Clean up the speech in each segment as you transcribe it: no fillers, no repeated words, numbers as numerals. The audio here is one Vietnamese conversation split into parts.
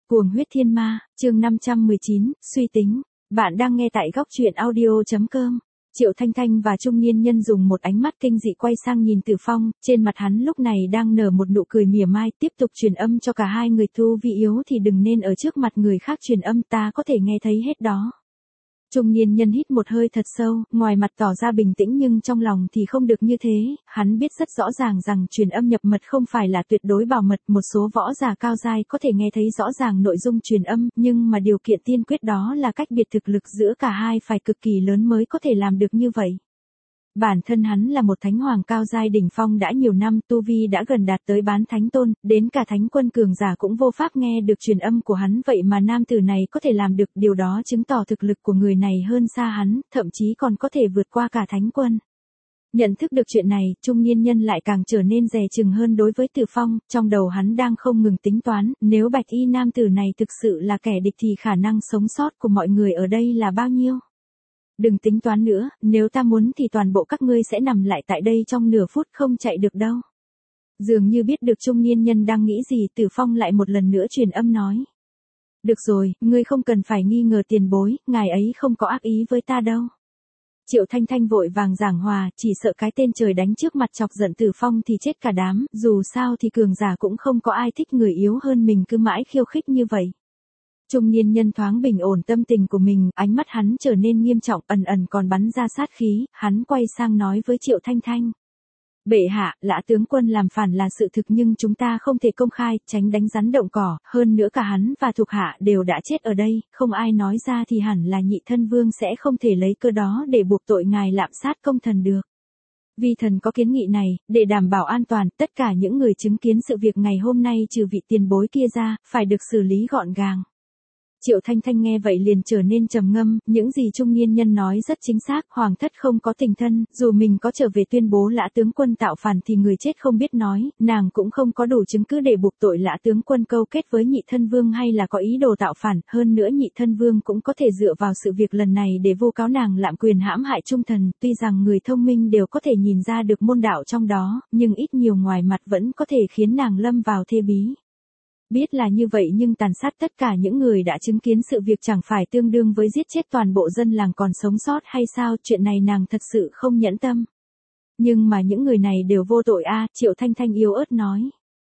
Cuồng huyết thiên ma, chương 519, suy tính. Bạn đang nghe tại góc truyện audio.com. Triệu Thanh Thanh và trung niên nhân dùng một ánh mắt kinh dị quay sang nhìn Tử Phong, trên mặt hắn lúc này đang nở một nụ cười mỉa mai, tiếp tục truyền âm cho cả hai người, tu vi yếu thì đừng nên ở trước mặt người khác truyền âm, ta có thể nghe thấy hết đó. Trung niên nhân hít một hơi thật sâu, ngoài mặt tỏ ra bình tĩnh nhưng trong lòng thì không được như thế, hắn biết rất rõ ràng rằng truyền âm nhập mật không phải là tuyệt đối bảo mật, một số võ giả cao giai có thể nghe thấy rõ ràng nội dung truyền âm, nhưng mà điều kiện tiên quyết đó là cách biệt thực lực giữa cả hai phải cực kỳ lớn mới có thể làm được như vậy. Bản thân hắn là một thánh hoàng cao giai đỉnh phong đã nhiều năm, tu vi đã gần đạt tới bán thánh tôn, đến cả thánh quân cường giả cũng vô pháp nghe được truyền âm của hắn, vậy mà nam tử này có thể làm được, điều đó chứng tỏ thực lực của người này hơn xa hắn, thậm chí còn có thể vượt qua cả thánh quân. Nhận thức được chuyện này, trung niên nhân lại càng trở nên dè chừng hơn đối với Tử Phong, trong đầu hắn đang không ngừng tính toán, nếu bạch y nam tử này thực sự là kẻ địch thì khả năng sống sót của mọi người ở đây là bao nhiêu? Đừng tính toán nữa, nếu ta muốn thì toàn bộ các ngươi sẽ nằm lại tại đây trong nửa phút, không chạy được đâu. Dường như biết được trung niên nhân đang nghĩ gì, Tử Phong lại một lần nữa truyền âm nói. Được rồi, ngươi không cần phải nghi ngờ tiền bối, ngài ấy không có ác ý với ta đâu. Triệu Thanh Thanh vội vàng giảng hòa, chỉ sợ cái tên trời đánh trước mặt chọc giận Tử Phong thì chết cả đám, dù sao thì cường giả cũng không có ai thích người yếu hơn mình cứ mãi khiêu khích như vậy. Trung niên nhân thoáng bình ổn tâm tình của mình, ánh mắt hắn trở nên nghiêm trọng, ẩn ẩn còn bắn ra sát khí, hắn quay sang nói với Triệu Thanh Thanh. Bệ hạ, Lã tướng quân làm phản là sự thực nhưng chúng ta không thể công khai, tránh đánh rắn động cỏ, hơn nữa cả hắn và thuộc hạ đều đã chết ở đây, không ai nói ra thì hẳn là Nhị Thân Vương sẽ không thể lấy cơ đó để buộc tội ngài lạm sát công thần được. Vi thần có kiến nghị này, để đảm bảo an toàn, tất cả những người chứng kiến sự việc ngày hôm nay trừ vị tiền bối kia ra, phải được xử lý gọn gàng. Triệu Thanh Thanh nghe vậy liền trở nên trầm ngâm, những gì trung niên nhân nói rất chính xác, hoàng thất không có tình thân, dù mình có trở về tuyên bố Lã tướng quân tạo phản thì người chết không biết nói, nàng cũng không có đủ chứng cứ để buộc tội Lã tướng quân câu kết với Nhị Thân Vương hay là có ý đồ tạo phản, hơn nữa Nhị Thân Vương cũng có thể dựa vào sự việc lần này để vu cáo nàng lạm quyền hãm hại trung thần, tuy rằng người thông minh đều có thể nhìn ra được môn đạo trong đó, nhưng ít nhiều ngoài mặt vẫn có thể khiến nàng lâm vào thê bí. Biết là như vậy nhưng tàn sát tất cả những người đã chứng kiến sự việc chẳng phải tương đương với giết chết toàn bộ dân làng còn sống sót hay sao, chuyện này nàng thật sự không nhẫn tâm. Nhưng mà những người này đều vô tội a, Triệu Thanh Thanh yếu ớt nói.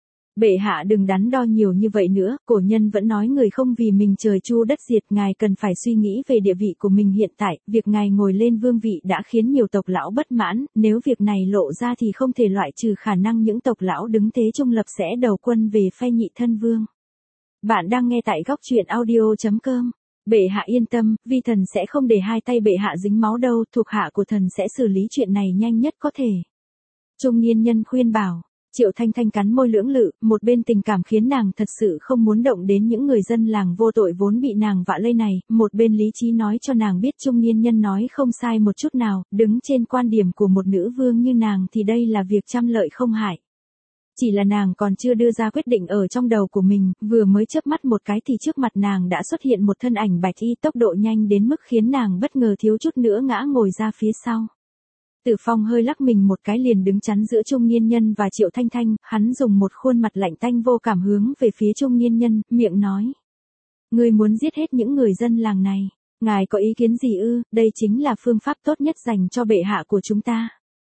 Bệ hạ đừng đắn đo nhiều như vậy nữa, cổ nhân vẫn nói người không vì mình trời chu đất diệt, ngài cần phải suy nghĩ về địa vị của mình hiện tại, việc ngài ngồi lên vương vị đã khiến nhiều tộc lão bất mãn, nếu việc này lộ ra thì không thể loại trừ khả năng những tộc lão đứng thế trung lập sẽ đầu quân về phe Nhị Thân Vương. Bạn đang nghe tại góc truyện audio.com. Bệ hạ yên tâm, vi thần sẽ không để hai tay bệ hạ dính máu đâu, thuộc hạ của thần sẽ xử lý chuyện này nhanh nhất có thể. Trung niên nhân khuyên bảo. Triệu Thanh Thanh cắn môi lưỡng lự, một bên tình cảm khiến nàng thật sự không muốn động đến những người dân làng vô tội vốn bị nàng vạ lây này, một bên lý trí nói cho nàng biết trung niên nhân nói không sai một chút nào, đứng trên quan điểm của một nữ vương như nàng thì đây là việc trăm lợi không hại. Chỉ là nàng còn chưa đưa ra quyết định ở trong đầu của mình, vừa mới chớp mắt một cái thì trước mặt nàng đã xuất hiện một thân ảnh bạch y tốc độ nhanh đến mức khiến nàng bất ngờ thiếu chút nữa ngã ngồi ra phía sau. Tử Phong hơi lắc mình một cái liền đứng chắn giữa trung niên nhân và Triệu Thanh Thanh, hắn dùng một khuôn mặt lạnh tanh vô cảm hướng về phía trung niên nhân, miệng nói. Ngươi muốn giết hết những người dân làng này, ngài có ý kiến gì ư, đây chính là phương pháp tốt nhất dành cho bệ hạ của chúng ta.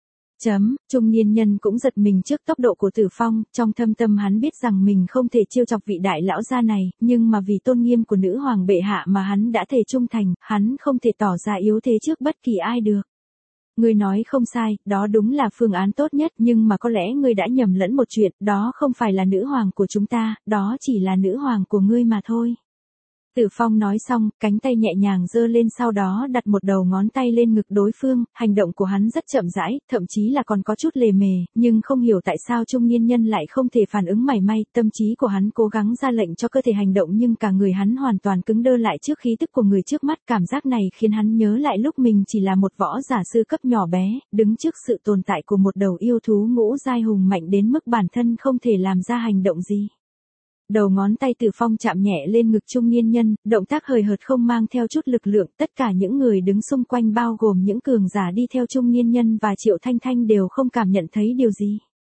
Trung niên nhân cũng giật mình trước tốc độ của Tử Phong, trong thâm tâm hắn biết rằng mình không thể trêu chọc vị đại lão gia này, nhưng mà vì tôn nghiêm của nữ hoàng bệ hạ mà hắn đã thề trung thành, hắn không thể tỏ ra yếu thế trước bất kỳ ai được. Ngươi nói không sai, đó đúng là phương án tốt nhất, nhưng mà có lẽ ngươi đã nhầm lẫn một chuyện, đó không phải là nữ hoàng của chúng ta, đó chỉ là nữ hoàng của ngươi mà thôi. Tử Phong nói xong, cánh tay nhẹ nhàng giơ lên sau đó đặt một đầu ngón tay lên ngực đối phương, hành động của hắn rất chậm rãi, thậm chí là còn có chút lề mề, nhưng không hiểu tại sao trung niên nhân lại không thể phản ứng mảy may, tâm trí của hắn cố gắng ra lệnh cho cơ thể hành động nhưng cả người hắn hoàn toàn cứng đơ lại trước khí tức của người trước mắt, cảm giác này khiến hắn nhớ lại lúc mình chỉ là một võ giả sư cấp nhỏ bé, đứng trước sự tồn tại của một đầu yêu thú ngũ giai hùng mạnh đến mức bản thân không thể làm ra hành động gì. Đầu ngón tay Tử Phong chạm nhẹ lên ngực trung niên nhân, động tác hời hợt không mang theo chút lực lượng, tất cả những người đứng xung quanh bao gồm những cường giả đi theo trung niên nhân và Triệu Thanh Thanh đều không cảm nhận thấy điều gì.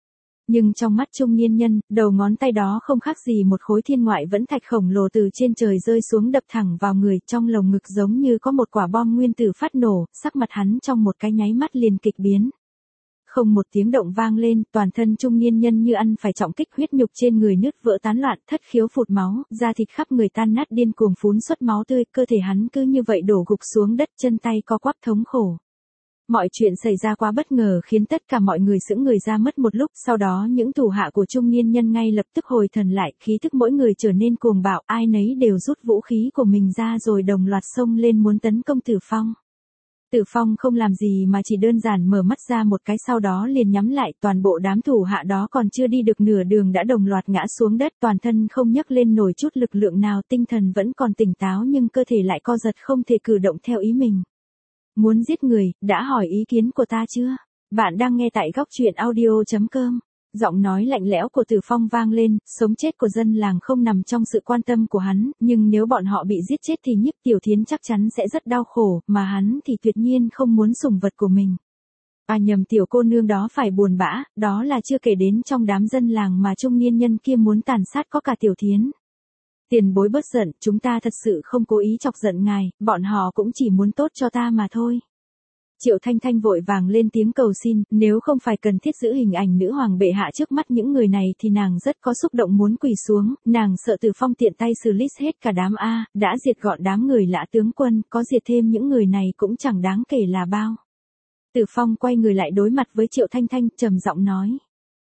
Nhưng trong mắt trung niên nhân, đầu ngón tay đó không khác gì một khối thiên ngoại vẫn thạch khổng lồ từ trên trời rơi xuống đập thẳng vào người, trong lồng ngực giống như có một quả bom nguyên tử phát nổ, sắc mặt hắn trong một cái nháy mắt liền kịch biến. Không một tiếng động vang lên, toàn thân trung niên nhân như ăn phải trọng kích, huyết nhục trên người nứt vỡ tán loạn, thất khiếu phụt máu, da thịt khắp người tan nát điên cuồng phún xuất máu tươi, cơ thể hắn cứ như vậy đổ gục xuống đất, chân tay co quắp thống khổ. Mọi chuyện xảy ra quá bất ngờ khiến tất cả mọi người sững người ra mất một lúc, sau đó những thủ hạ của trung niên nhân ngay lập tức hồi thần lại, khí thức mỗi người trở nên cuồng bạo, ai nấy đều rút vũ khí của mình ra rồi đồng loạt xông lên muốn tấn công Tử Phong. Tử Phong không làm gì mà chỉ đơn giản mở mắt ra một cái, sau đó liền nhắm lại, toàn bộ đám thủ hạ đó còn chưa đi được nửa đường đã đồng loạt ngã xuống đất, toàn thân không nhấc lên nổi chút lực lượng nào, tinh thần vẫn còn tỉnh táo nhưng cơ thể lại co giật không thể cử động theo ý mình. Muốn giết người, đã hỏi ý kiến của ta chưa? Bạn đang nghe tại góc truyện audio.com. Giọng nói lạnh lẽo của Tử Phong vang lên, sống chết của dân làng không nằm trong sự quan tâm của hắn, nhưng nếu bọn họ bị giết chết thì Nhiếp Tiểu Thiến chắc chắn sẽ rất đau khổ, mà hắn thì tuyệt nhiên không muốn sủng vật của mình. Nhầm, tiểu cô nương đó phải buồn bã, đó là chưa kể đến trong đám dân làng mà trung niên nhân kia muốn tàn sát có cả Tiểu Thiến. Tiền bối bớt giận, chúng ta thật sự không cố ý chọc giận ngài, bọn họ cũng chỉ muốn tốt cho ta mà thôi. Triệu Thanh Thanh vội vàng lên tiếng cầu xin, nếu không phải cần thiết giữ hình ảnh nữ hoàng bệ hạ trước mắt những người này thì nàng rất có xúc động muốn quỳ xuống, nàng sợ Tử Phong tiện tay xử lý hết cả đám đã diệt gọn đám người lã tướng quân, có diệt thêm những người này cũng chẳng đáng kể là bao. Tử Phong quay người lại đối mặt với Triệu Thanh Thanh, trầm giọng nói.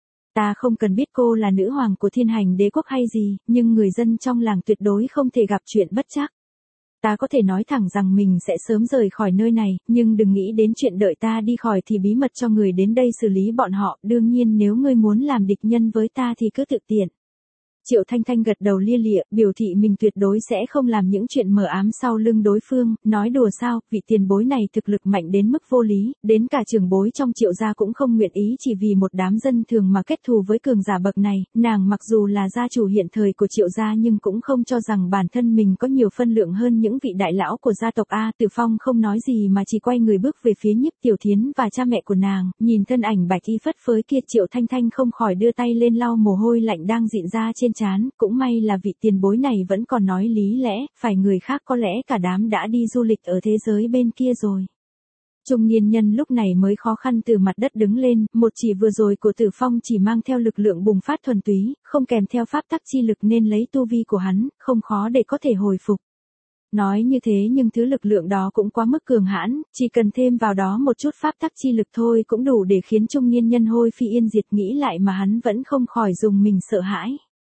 Ta không cần biết cô là nữ hoàng của Thiên Hành Đế quốc hay gì, nhưng người dân trong làng tuyệt đối không thể gặp chuyện bất trắc. Ta có thể nói thẳng rằng mình sẽ sớm rời khỏi nơi này, nhưng đừng nghĩ đến chuyện đợi ta đi khỏi thì bí mật cho người đến đây xử lý bọn họ, đương nhiên nếu ngươi muốn làm địch nhân với ta thì cứ tự tiện. Triệu Thanh Thanh gật đầu lia lịa, biểu thị mình tuyệt đối sẽ không làm những chuyện mờ ám sau lưng đối phương, nói đùa sao, vị tiền bối này thực lực mạnh đến mức vô lý, đến cả trưởng bối trong Triệu gia cũng không nguyện ý chỉ vì một đám dân thường mà kết thù với cường giả bậc này, nàng mặc dù là gia chủ hiện thời của Triệu gia nhưng cũng không cho rằng bản thân mình có nhiều phân lượng hơn những vị đại lão của gia tộc Tử Phong không nói gì mà chỉ quay người bước về phía Nhiếp Tiểu Thiến và cha mẹ của nàng, nhìn thân ảnh bạch y phất phới kia, Triệu Thanh Thanh không khỏi đưa tay lên lau mồ hôi lạnh đang dịn ra trên trán, cũng may là vị tiền bối này vẫn còn nói lý lẽ, phải người khác có lẽ cả đám đã đi du lịch ở thế giới bên kia rồi. Trung niên nhân lúc này mới khó khăn từ mặt đất đứng lên, một chỉ vừa rồi của Tử Phong chỉ mang theo lực lượng bùng phát thuần túy, không kèm theo pháp tắc chi lực nên lấy tu vi của hắn, không khó để có thể hồi phục. Nói như thế nhưng thứ lực lượng đó cũng quá mức cường hãn, chỉ cần thêm vào đó một chút pháp tắc chi lực thôi cũng đủ để khiến trung niên nhân hôi phi yên diệt, nghĩ lại mà hắn vẫn không khỏi dùng mình sợ hãi.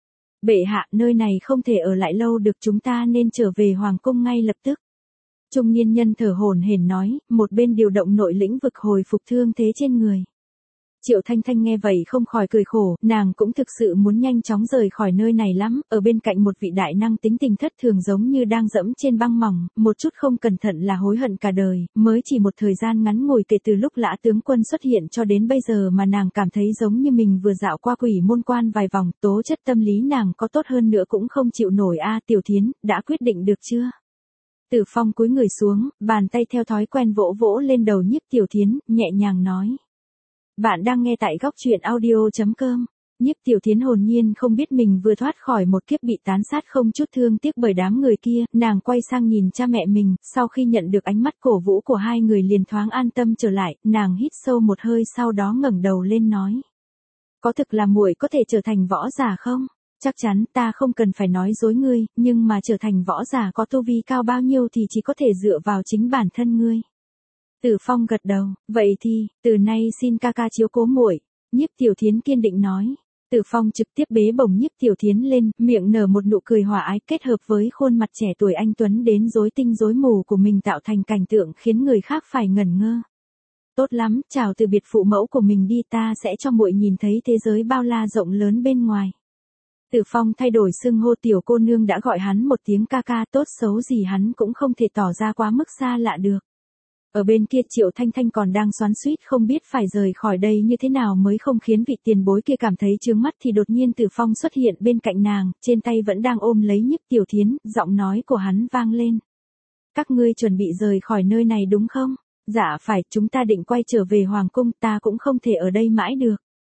Bệ hạ, nơi này không thể ở lại lâu được, chúng ta nên trở về hoàng cung ngay lập tức. Trung niên nhân thở hổn hển nói, một bên điều động nội lĩnh vực hồi phục thương thế trên người. Triệu Thanh Thanh nghe vậy không khỏi cười khổ, nàng cũng thực sự muốn nhanh chóng rời khỏi nơi này lắm, ở bên cạnh một vị đại năng tính tình thất thường giống như đang dẫm trên băng mỏng, một chút không cẩn thận là hối hận cả đời, mới chỉ một thời gian ngắn ngủi kể từ lúc Lã tướng quân xuất hiện cho đến bây giờ mà nàng cảm thấy giống như mình vừa dạo qua Quỷ Môn Quan vài vòng, tố chất tâm lý nàng có tốt hơn nữa cũng không chịu nổi. Tiểu Thiến, đã quyết định được chưa? Tử Phong cúi người xuống, bàn tay theo thói quen vỗ vỗ lên đầu Nhiếp Tiểu Thiến, nhẹ nhàng nói. Bạn đang nghe tại góc truyện audio.com. Nhiếp Tiểu Thiến hồn nhiên không biết mình vừa thoát khỏi một kiếp bị tán sát không chút thương tiếc bởi đám người kia, nàng quay sang nhìn cha mẹ mình, sau khi nhận được ánh mắt cổ vũ của hai người liền thoáng an tâm trở lại, nàng hít sâu một hơi sau đó ngẩng đầu lên nói. Có thực là muội có thể trở thành võ giả không? Chắc chắn, ta không cần phải nói dối ngươi, nhưng mà trở thành võ giả có tu vi cao bao nhiêu thì chỉ có thể dựa vào chính bản thân ngươi. Tử Phong gật đầu, vậy thì, từ nay xin ca ca chiếu cố muội. Nhiếp Tiểu Thiến kiên định nói. Tử Phong trực tiếp bế bổng Nhiếp Tiểu Thiến lên, miệng nở một nụ cười hòa ái kết hợp với khuôn mặt trẻ tuổi anh tuấn đến rối tinh rối mù của mình tạo thành cảnh tượng khiến người khác phải ngẩn ngơ. Tốt lắm, chào từ biệt phụ mẫu của mình đi, ta sẽ cho muội nhìn thấy thế giới bao la rộng lớn bên ngoài. Tử Phong thay đổi xưng hô tiểu cô nương đã gọi hắn một tiếng ca ca, tốt xấu gì hắn cũng không thể tỏ ra quá mức xa lạ được. Ở bên kia Triệu Thanh Thanh còn đang xoắn xuýt không biết phải rời khỏi đây như thế nào mới không khiến vị tiền bối kia cảm thấy chướng mắt thì đột nhiên Tử Phong xuất hiện bên cạnh nàng, trên tay vẫn đang ôm lấy Nhiếp Tiểu Thiến, giọng nói của hắn vang lên. Các ngươi chuẩn bị rời khỏi nơi này đúng không? Dạ phải, chúng ta định quay trở về hoàng cung, ta cũng không thể ở đây mãi được.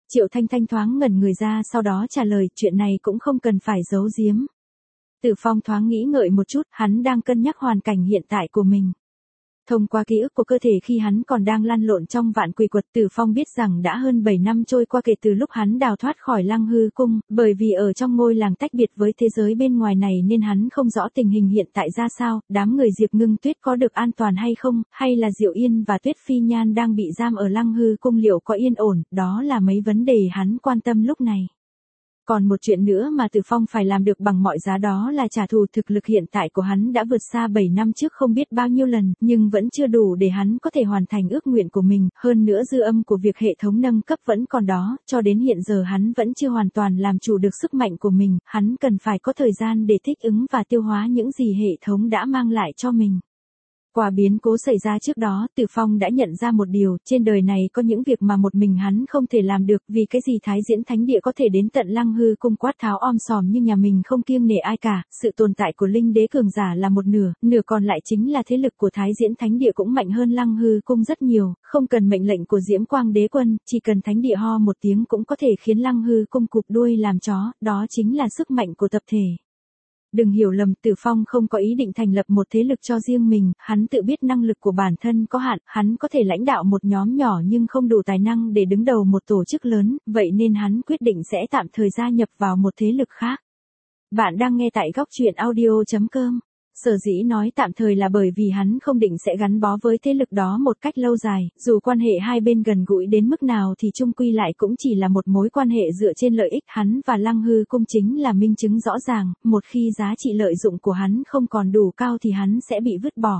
Triệu Thanh Thanh thoáng ngẩn người ra sau đó trả lời chuyện này cũng không cần phải giấu giếm. Tử Phong thoáng nghĩ ngợi một chút, hắn đang cân nhắc hoàn cảnh hiện tại của mình. Thông qua ký ức của cơ thể khi hắn còn đang lăn lộn trong vạn quỷ quật, Tử Phong biết rằng đã hơn 7 năm trôi qua kể từ lúc hắn đào thoát khỏi Lăng Hư Cung, bởi vì ở trong ngôi làng tách biệt với thế giới bên ngoài này nên hắn không rõ tình hình hiện tại ra sao, đám người Diệp Ngưng Tuyết có được an toàn hay không, hay là Diệu Yên và Tuyết Phi Nhan đang bị giam ở Lăng Hư Cung liệu có yên ổn, đó là mấy vấn đề hắn quan tâm lúc này. Còn một chuyện nữa mà Tử Phong phải làm được bằng mọi giá đó là trả thù. Thực lực hiện tại của hắn đã vượt xa 7 năm trước không biết bao nhiêu lần, nhưng vẫn chưa đủ để hắn có thể hoàn thành ước nguyện của mình, hơn nữa dư âm của việc hệ thống nâng cấp vẫn còn đó, cho đến hiện giờ hắn vẫn chưa hoàn toàn làm chủ được sức mạnh của mình, hắn cần phải có thời gian để thích ứng và tiêu hóa những gì hệ thống đã mang lại cho mình. Qua biến cố xảy ra trước đó, Tử Phong đã nhận ra một điều, trên đời này có những việc mà một mình hắn không thể làm được, vì cái gì Thái Diễn Thánh Địa có thể đến tận Lăng Hư Cung quát tháo om sòm nhưng nhà mình không kiêng nể ai cả, sự tồn tại của Linh Đế cường giả là một nửa, nửa còn lại chính là thế lực của Thái Diễn Thánh Địa cũng mạnh hơn Lăng Hư Cung rất nhiều, không cần mệnh lệnh của Diễm Quang Đế Quân, chỉ cần Thánh Địa ho một tiếng cũng có thể khiến Lăng Hư Cung cụp đuôi làm chó, đó chính là sức mạnh của tập thể. Đừng hiểu lầm, Tử Phong không có ý định thành lập một thế lực cho riêng mình, hắn tự biết năng lực của bản thân có hạn, hắn có thể lãnh đạo một nhóm nhỏ nhưng không đủ tài năng để đứng đầu một tổ chức lớn, vậy nên hắn quyết định sẽ tạm thời gia nhập vào một thế lực khác. Bạn đang nghe tại góc truyện audio.com. Sở dĩ nói tạm thời là bởi vì hắn không định sẽ gắn bó với thế lực đó một cách lâu dài, dù quan hệ hai bên gần gũi đến mức nào thì chung quy lại cũng chỉ là một mối quan hệ dựa trên lợi ích. Hắn và Lăng Hư Cung chính là minh chứng rõ ràng, một khi giá trị lợi dụng của hắn không còn đủ cao thì hắn sẽ bị vứt bỏ.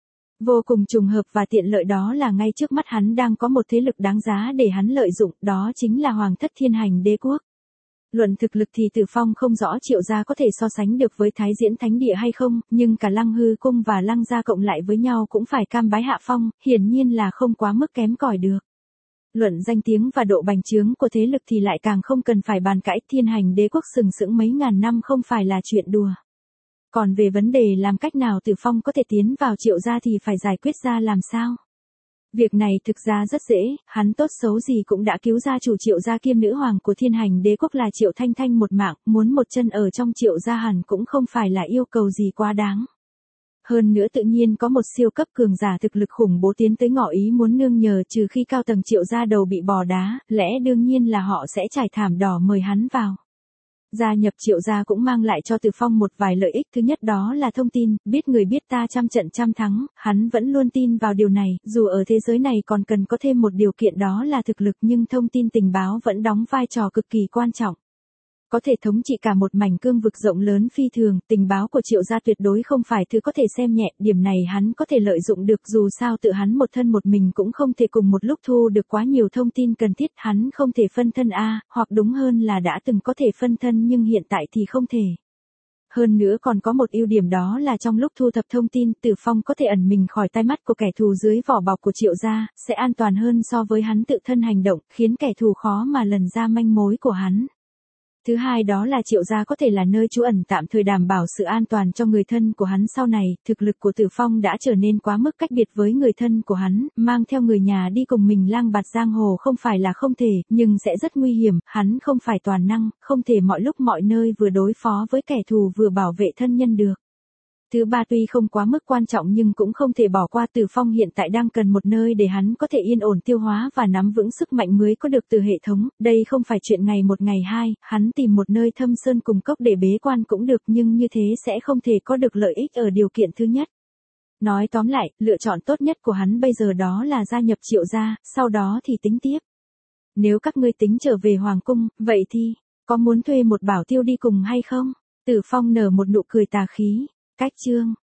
Vô cùng trùng hợp và tiện lợi đó là ngay trước mắt hắn đang có một thế lực đáng giá để hắn lợi dụng, đó chính là Hoàng thất Thiên Hành Đế Quốc. Luận thực lực thì Tử Phong không rõ Triệu gia có thể so sánh được với Thái Diễn Thánh Địa hay không, nhưng cả Lăng Hư Cung và Lăng gia cộng lại với nhau cũng phải cam bái hạ phong, hiển nhiên là không quá mức kém cỏi được. Luận danh tiếng và độ bành trướng của thế lực thì lại càng không cần phải bàn cãi, Thiên Hành Đế Quốc sừng sững mấy ngàn năm không phải là chuyện đùa. Còn về vấn đề làm cách nào Tử Phong có thể tiến vào Triệu gia thì phải giải quyết ra làm sao? Việc này thực ra rất dễ, hắn tốt xấu gì cũng đã cứu gia chủ Triệu gia kiêm nữ hoàng của Thiên Hành Đế Quốc là Triệu Thanh Thanh một mạng, muốn một chân ở trong Triệu gia hẳn cũng không phải là yêu cầu gì quá đáng. Hơn nữa tự nhiên có một siêu cấp cường giả thực lực khủng bố tiến tới ngỏ ý muốn nương nhờ, trừ khi cao tầng Triệu gia đầu bị bò đá, lẽ đương nhiên là họ sẽ trải thảm đỏ mời hắn vào. Gia nhập Triệu gia cũng mang lại cho Tử Phong một vài lợi ích, thứ nhất đó là thông tin, biết người biết ta trăm trận trăm thắng, hắn vẫn luôn tin vào điều này, dù ở thế giới này còn cần có thêm một điều kiện đó là thực lực nhưng thông tin tình báo vẫn đóng vai trò cực kỳ quan trọng. Có thể thống trị cả một mảnh cương vực rộng lớn phi thường, tình báo của Triệu gia tuyệt đối không phải thứ có thể xem nhẹ, điểm này hắn có thể lợi dụng được, dù sao tự hắn một thân một mình cũng không thể cùng một lúc thu được quá nhiều thông tin cần thiết, hắn không thể phân thân hoặc đúng hơn là đã từng có thể phân thân nhưng hiện tại thì không thể. Hơn nữa còn có một ưu điểm đó là trong lúc thu thập thông tin, Tử Phong có thể ẩn mình khỏi tai mắt của kẻ thù dưới vỏ bọc của Triệu gia, sẽ an toàn hơn so với hắn tự thân hành động, khiến kẻ thù khó mà lần ra manh mối của hắn. Thứ hai đó là Triệu gia có thể là nơi trú ẩn tạm thời đảm bảo sự an toàn cho người thân của hắn sau này, thực lực của Tử Phong đã trở nên quá mức cách biệt với người thân của hắn, mang theo người nhà đi cùng mình lang bạt giang hồ không phải là không thể, nhưng sẽ rất nguy hiểm, hắn không phải toàn năng, không thể mọi lúc mọi nơi vừa đối phó với kẻ thù vừa bảo vệ thân nhân được. Thứ ba tuy không quá mức quan trọng nhưng cũng không thể bỏ qua, Tử Phong hiện tại đang cần một nơi để hắn có thể yên ổn tiêu hóa và nắm vững sức mạnh mới có được từ hệ thống, đây không phải chuyện ngày một ngày hai, hắn tìm một nơi thâm sơn cùng cốc để bế quan cũng được nhưng như thế sẽ không thể có được lợi ích ở điều kiện thứ nhất. Nói tóm lại, lựa chọn tốt nhất của hắn bây giờ đó là gia nhập Triệu gia, sau đó thì tính tiếp. Nếu các ngươi tính trở về Hoàng cung, vậy thì, có muốn thuê một bảo tiêu đi cùng hay không? Tử Phong nở một nụ cười tà khí. Cách chương